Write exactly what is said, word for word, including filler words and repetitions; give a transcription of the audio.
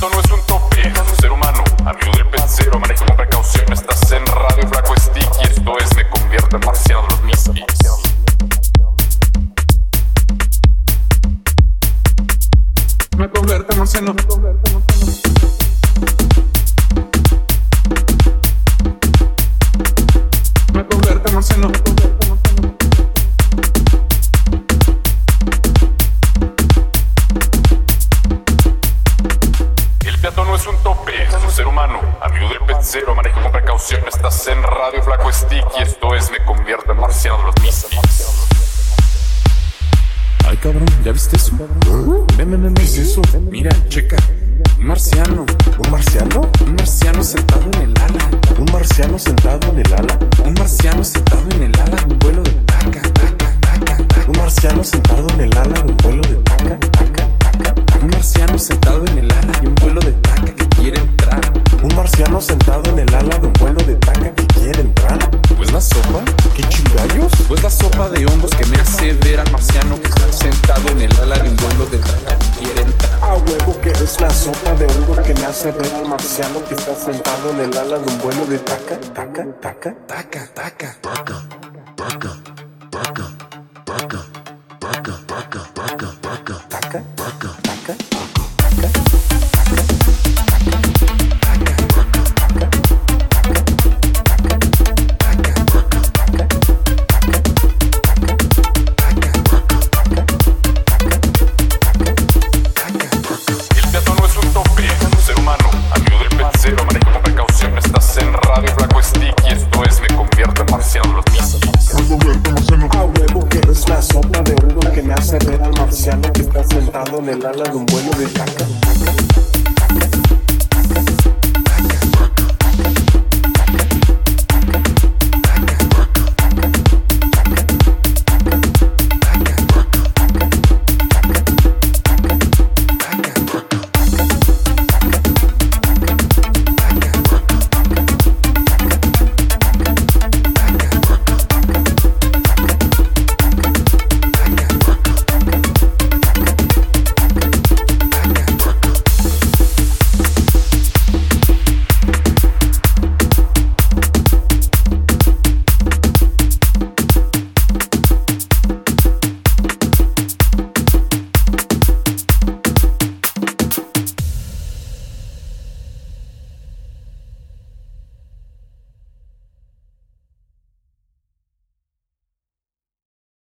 peatón no es un tope, es un ser humano, amigo del pecero, maneja con precaución. Estás en radio, flaco sticky, esto es Me convierto en marciano de los Misfits. Me convierto en marciano. Me convierto en marciano. El peatón no es un tope, es un ser humano, amigo del pecero, maneja con precaución. Estás en radio, flaco sticky, esto es Me convierto en marciano de los Misfits. Ay, cabrón, ¿ya viste eso? Ven, ven, ven, ¿qué es eso? Mira, checa. Un marciano. ¿Un marciano? Un marciano sentado en el ala. ¿Un marciano sentado en el ala? Un marciano sentado en el ala de un vuelo de taca, taca, taca, taca. ¿Un marciano sentado en el ala de un vuelo de taca, taca, taca, taca? Un marciano sentado en el ala de un vuelo de taca que quiere entrar. ¿Un marciano sentado en el ala de un vuelo de taca que quiere entrar? Pues la sopa. ¿Qué chingallos? Pues la sopa de hongos que me hace ver al marciano que está sentado en el ala de un vuelo de taca que quiere entrar. A huevo que es la sopa de hongos que me hace ver al marciano que está sentado en el ala de un vuelo de taca, taca, taca, taca, taca, taca, taca, taca, taca, taca, taca, taca, taca, taca, taca, taca. En el ala de un vuelo de taca.